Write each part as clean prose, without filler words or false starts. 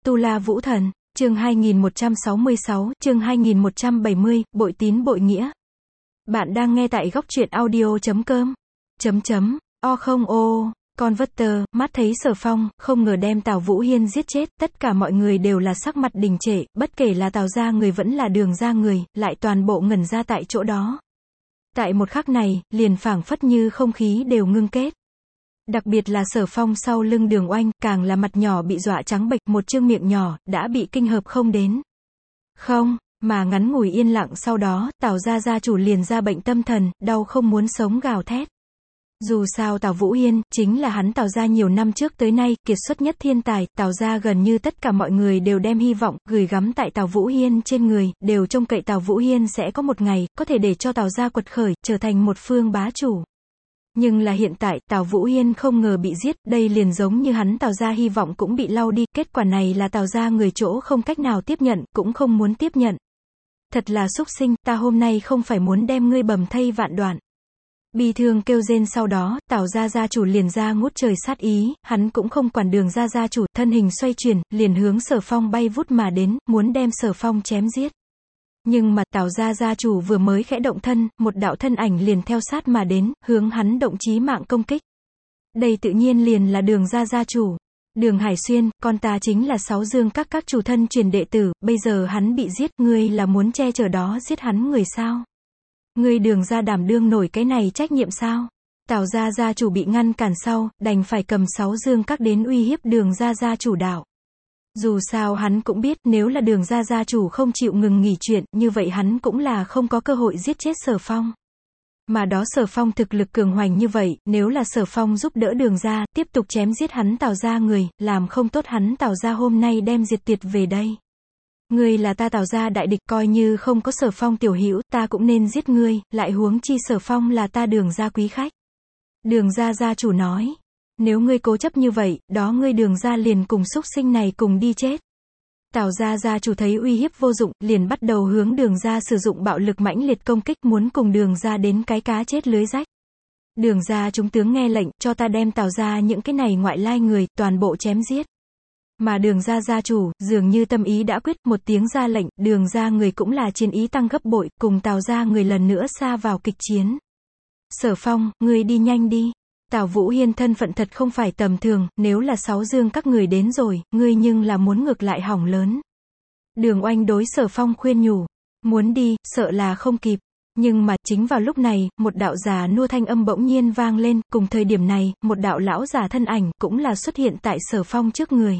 Tu La Vũ Thần, chương 2166, chương 2170, bội tín bội nghĩa. Bạn đang nghe tại góc truyện audio.com. O không ô, Converter, mắt thấy Sở Phong, không ngờ đem Tào Vũ Hiên giết chết, tất cả mọi người đều là sắc mặt đình trệ, bất kể là Tào gia người vẫn là Đường gia người, lại toàn bộ ngẩn ra tại chỗ đó. Tại một khắc này, liền phảng phất như không khí đều ngưng kết. Đặc biệt là Sở Phong sau lưng Đường Oanh, càng là mặt nhỏ bị dọa trắng bệch, một chương miệng nhỏ, đã bị kinh hợp không đến. Không, mà ngắn ngủi yên lặng sau đó, Tào gia gia chủ liền ra bệnh tâm thần, đau không muốn sống gào thét. Dù sao Tào Vũ Hiên, chính là hắn Tào gia nhiều năm trước tới nay, kiệt xuất nhất thiên tài, Tào gia gần như tất cả mọi người đều đem hy vọng, gửi gắm tại Tào Vũ Hiên trên người, đều trông cậy Tào Vũ Hiên sẽ có một ngày, có thể để cho Tào gia quật khởi, trở thành một phương bá chủ. Nhưng là hiện tại, Tào Vũ Hiên không ngờ bị giết, đây liền giống như hắn Tào gia hy vọng cũng bị lau đi, kết quả này là Tào gia người chỗ không cách nào tiếp nhận, cũng không muốn tiếp nhận. Thật là xúc sinh, ta hôm nay không phải muốn đem ngươi bầm thây vạn đoạn. Bi thương kêu rên sau đó, Tào gia gia chủ liền ra ngút trời sát ý, hắn cũng không quản Đường gia gia chủ, thân hình xoay chuyển, liền hướng Sở Phong bay vút mà đến, muốn đem Sở Phong chém giết. Nhưng mà Tào gia gia chủ vừa mới khẽ động thân, một đạo thân ảnh liền theo sát mà đến, hướng hắn động chí mạng công kích. Đây tự nhiên liền là Đường gia gia chủ. Đường Hải Xuyên, con ta chính là Sáu Dương các chủ thân truyền đệ tử, bây giờ hắn bị giết, ngươi là muốn che chở đó giết hắn người sao? Ngươi Đường gia đảm đương nổi cái này trách nhiệm sao? Tào gia gia chủ bị ngăn cản sau, đành phải cầm Sáu Dương các đến uy hiếp Đường gia gia chủ đạo. Dù sao hắn cũng biết, nếu là Đường gia gia chủ không chịu ngừng nghỉ chuyện, như vậy hắn cũng là không có cơ hội giết chết Sở Phong. Mà đó Sở Phong thực lực cường hoành như vậy, nếu là Sở Phong giúp đỡ Đường gia, tiếp tục chém giết hắn Tào gia người, làm không tốt hắn Tào gia hôm nay đem diệt tiệt về đây. Ngươi là ta Tào gia đại địch, coi như không có Sở Phong tiểu hữu, ta cũng nên giết ngươi, lại huống chi Sở Phong là ta Đường gia quý khách. Đường gia gia chủ nói. Nếu ngươi cố chấp như vậy, đó ngươi Đường gia liền cùng xúc sinh này cùng đi chết. Tào gia gia chủ thấy uy hiếp vô dụng, liền bắt đầu hướng Đường gia sử dụng bạo lực mãnh liệt công kích, muốn cùng Đường gia đến cái cá chết lưới rách. Đường gia chúng tướng nghe lệnh, cho ta đem Tào gia những cái này ngoại lai người, toàn bộ chém giết. Mà Đường gia gia chủ, dường như tâm ý đã quyết, một tiếng ra lệnh, Đường gia người cũng là chiến ý tăng gấp bội, cùng Tào gia người lần nữa sa vào kịch chiến. Sở Phong, ngươi đi nhanh đi. Tào Vũ Hiên thân phận thật không phải tầm thường, nếu là Sáu Dương các người đến rồi, ngươi nhưng là muốn ngược lại hỏng lớn. Đường Oanh đối Sở Phong khuyên nhủ, muốn đi, sợ là không kịp. Nhưng mà, chính vào lúc này, một đạo già nua thanh âm bỗng nhiên vang lên, cùng thời điểm này, một đạo lão già thân ảnh, cũng là xuất hiện tại Sở Phong trước người.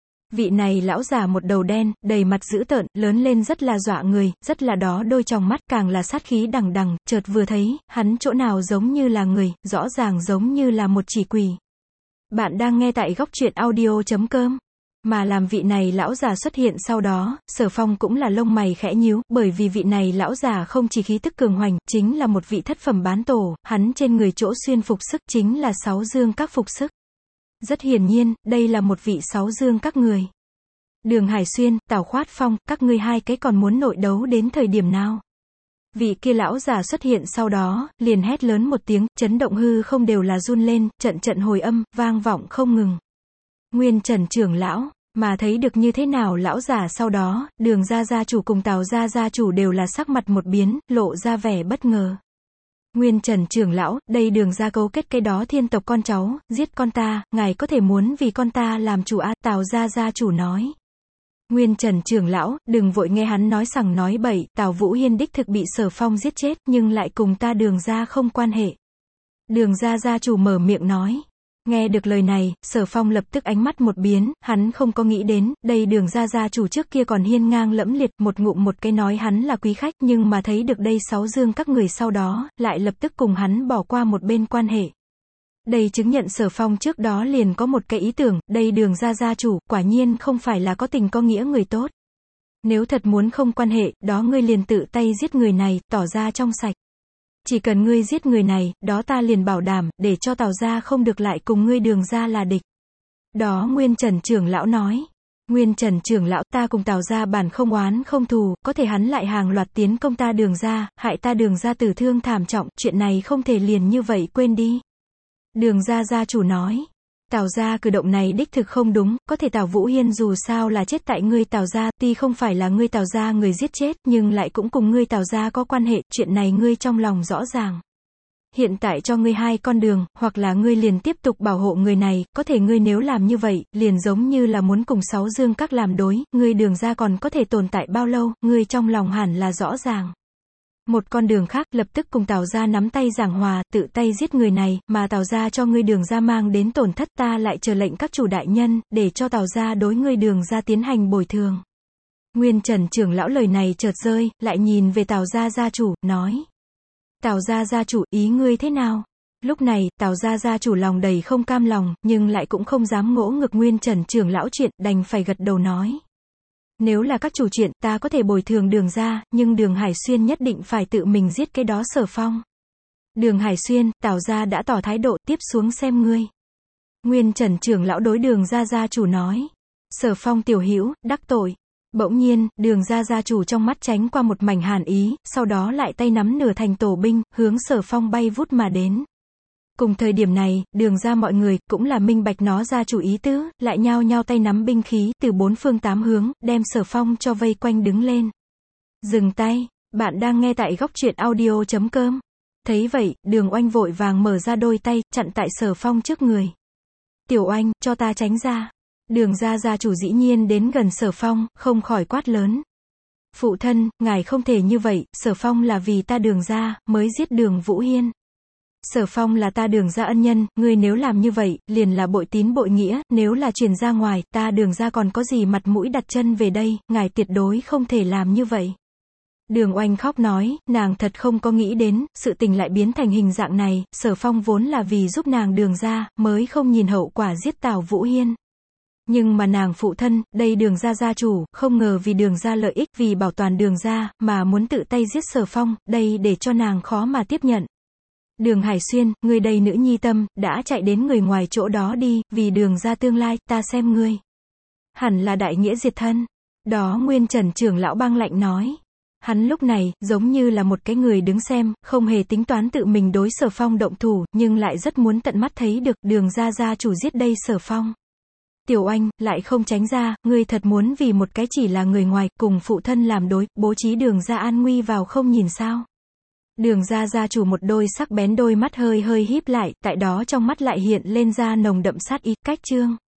Vị này lão già một đầu đen, đầy mặt dữ tợn, lớn lên rất là dọa người, rất là đó đôi tròng mắt càng là sát khí đằng đằng, chợt vừa thấy, hắn chỗ nào giống như là người, rõ ràng giống như là một chỉ quỷ. Bạn đang nghe tại góc truyện audio.com. Mà làm vị này lão già xuất hiện sau đó, Sở Phong cũng là lông mày khẽ nhíu, bởi vì vị này lão già không chỉ khí tức cường hoành, chính là một vị thất phẩm bán tổ, hắn trên người chỗ xuyên phục sức chính là Sáu Dương các phục sức. Rất hiển nhiên, đây là một vị Sáu Dương các người. Đường Hải Xuyên, Tào Khoát Phong, các ngươi hai cái còn muốn nội đấu đến thời điểm nào? Vị kia lão già xuất hiện sau đó, liền hét lớn một tiếng, chấn động hư không đều là run lên, trận hồi âm, vang vọng không ngừng. Nguyên Trần trưởng lão, mà thấy được như thế nào lão già sau đó, Đường gia gia chủ cùng Tào gia gia chủ đều là sắc mặt một biến, lộ ra vẻ bất ngờ. Nguyên Trần trưởng lão, đây Đường gia cấu kết cái đó thiên tộc con cháu, giết con ta, ngài có thể muốn vì con ta làm chủ á, Tào gia gia chủ nói. Nguyên Trần trưởng lão, đừng vội nghe hắn nói sằng nói bậy, Tào Vũ Hiên đích thực bị Sở Phong giết chết, nhưng lại cùng ta Đường gia không quan hệ. Đường gia gia chủ mở miệng nói. Nghe được lời này, Sở Phong lập tức ánh mắt một biến, hắn không có nghĩ đến, đây Đường gia gia chủ trước kia còn hiên ngang lẫm liệt, một ngụm một cái nói hắn là quý khách, nhưng mà thấy được đây Sáu Dương các người sau đó, lại lập tức cùng hắn bỏ qua một bên quan hệ. Đây chứng nhận Sở Phong trước đó liền có một cái ý tưởng, đây Đường gia gia chủ, quả nhiên không phải là có tình có nghĩa người tốt. Nếu thật muốn không quan hệ, đó ngươi liền tự tay giết người này, tỏ ra trong sạch. Chỉ cần ngươi giết người này, đó ta liền bảo đảm, để cho Tào gia không được lại cùng ngươi Đường gia là địch. Đó Nguyên Trần trưởng lão nói. Nguyên Trần trưởng lão, ta cùng Tào gia bản không oán không thù, có thể hắn lại hàng loạt tiến công ta Đường gia, hại ta Đường gia tử thương thảm trọng, chuyện này không thể liền như vậy quên đi. Đường gia gia chủ nói. Tào gia cử động này đích thực không đúng, có thể Tào Vũ Hiên dù sao là chết tại ngươi Tào gia, tuy không phải là ngươi Tào gia người giết chết, nhưng lại cũng cùng ngươi Tào gia có quan hệ, chuyện này ngươi trong lòng rõ ràng. Hiện tại cho ngươi hai con đường, hoặc là ngươi liền tiếp tục bảo hộ người này, có thể ngươi nếu làm như vậy, liền giống như là muốn cùng Sáu Dương Các làm đối, ngươi Đường gia còn có thể tồn tại bao lâu, ngươi trong lòng hẳn là rõ ràng. Một con đường khác, lập tức cùng Tào gia nắm tay giảng hòa, tự tay giết người này, mà Tào gia cho ngươi Đường gia mang đến tổn thất, ta lại chờ lệnh các chủ đại nhân, để cho Tào gia đối ngươi Đường gia tiến hành bồi thường. Nguyên Trần trưởng lão lời này chợt rơi, lại nhìn về Tào gia gia chủ, nói. Tào gia gia chủ, ý ngươi thế nào? Lúc này, Tào gia gia chủ lòng đầy không cam lòng, nhưng lại cũng không dám ngỗ ngược Nguyên Trần trưởng lão chuyện, đành phải gật đầu nói. Nếu là các chủ chuyện, ta có thể bồi thường Đường gia, nhưng Đường Hải Xuyên nhất định phải tự mình giết cái đó Sở Phong. Đường Hải Xuyên, Tào gia đã tỏ thái độ, tiếp xuống xem ngươi. Nguyên Trần trưởng lão đối Đường gia gia chủ nói. Sở Phong tiểu hữu, đắc tội. Bỗng nhiên, Đường gia gia chủ trong mắt tránh qua một mảnh hàn ý, sau đó lại tay nắm nửa thành tổ binh, hướng Sở Phong bay vút mà đến. Cùng thời điểm này, Đường gia mọi người, cũng là minh bạch nó gia chủ ý tứ, lại nhao nhao tay nắm binh khí, từ bốn phương tám hướng, đem Sở Phong cho vây quanh đứng lên. Dừng tay, bạn đang nghe tại góc truyện audio.com. Thấy vậy, Đường Oanh vội vàng mở ra đôi tay, chặn tại Sở Phong trước người. Tiểu Oanh, cho ta tránh ra. Đường gia gia chủ dĩ nhiên đến gần Sở Phong, không khỏi quát lớn. Phụ thân, ngài không thể như vậy, Sở Phong là vì ta Đường gia, mới giết Đường Vũ Hiên. Sở Phong là ta Đường gia ân nhân, ngươi nếu làm như vậy, liền là bội tín bội nghĩa, nếu là truyền ra ngoài, ta Đường gia còn có gì mặt mũi đặt chân về đây, ngài tuyệt đối không thể làm như vậy. Đường Oanh khóc nói, nàng thật không có nghĩ đến, sự tình lại biến thành hình dạng này, Sở Phong vốn là vì giúp nàng Đường gia, mới không nhìn hậu quả giết Tào Vũ Hiên. Nhưng mà nàng phụ thân, đây Đường gia gia chủ, không ngờ vì Đường gia lợi ích, vì bảo toàn Đường gia, mà muốn tự tay giết Sở Phong, đây để cho nàng khó mà tiếp nhận. Đường Hải Xuyên, ngươi đây nữ nhi tâm, đã chạy đến người ngoài chỗ đó đi, vì Đường gia tương lai, ta xem ngươi. Hẳn là đại nghĩa diệt thân. Đó Nguyên Trần trưởng lão băng lạnh nói. Hắn lúc này, giống như là một cái người đứng xem, không hề tính toán tự mình đối Sở Phong động thủ, nhưng lại rất muốn tận mắt thấy được, Đường gia gia chủ giết đây Sở Phong. Tiểu Oanh, lại không tránh ra, ngươi thật muốn vì một cái chỉ là người ngoài, cùng phụ thân làm đối, bố trí Đường gia an nguy vào không nhìn sao. Đường gia gia chủ một đôi sắc bén đôi mắt hơi hơi híp lại, tại đó trong mắt lại hiện lên ra nồng đậm sát ý, cách chương.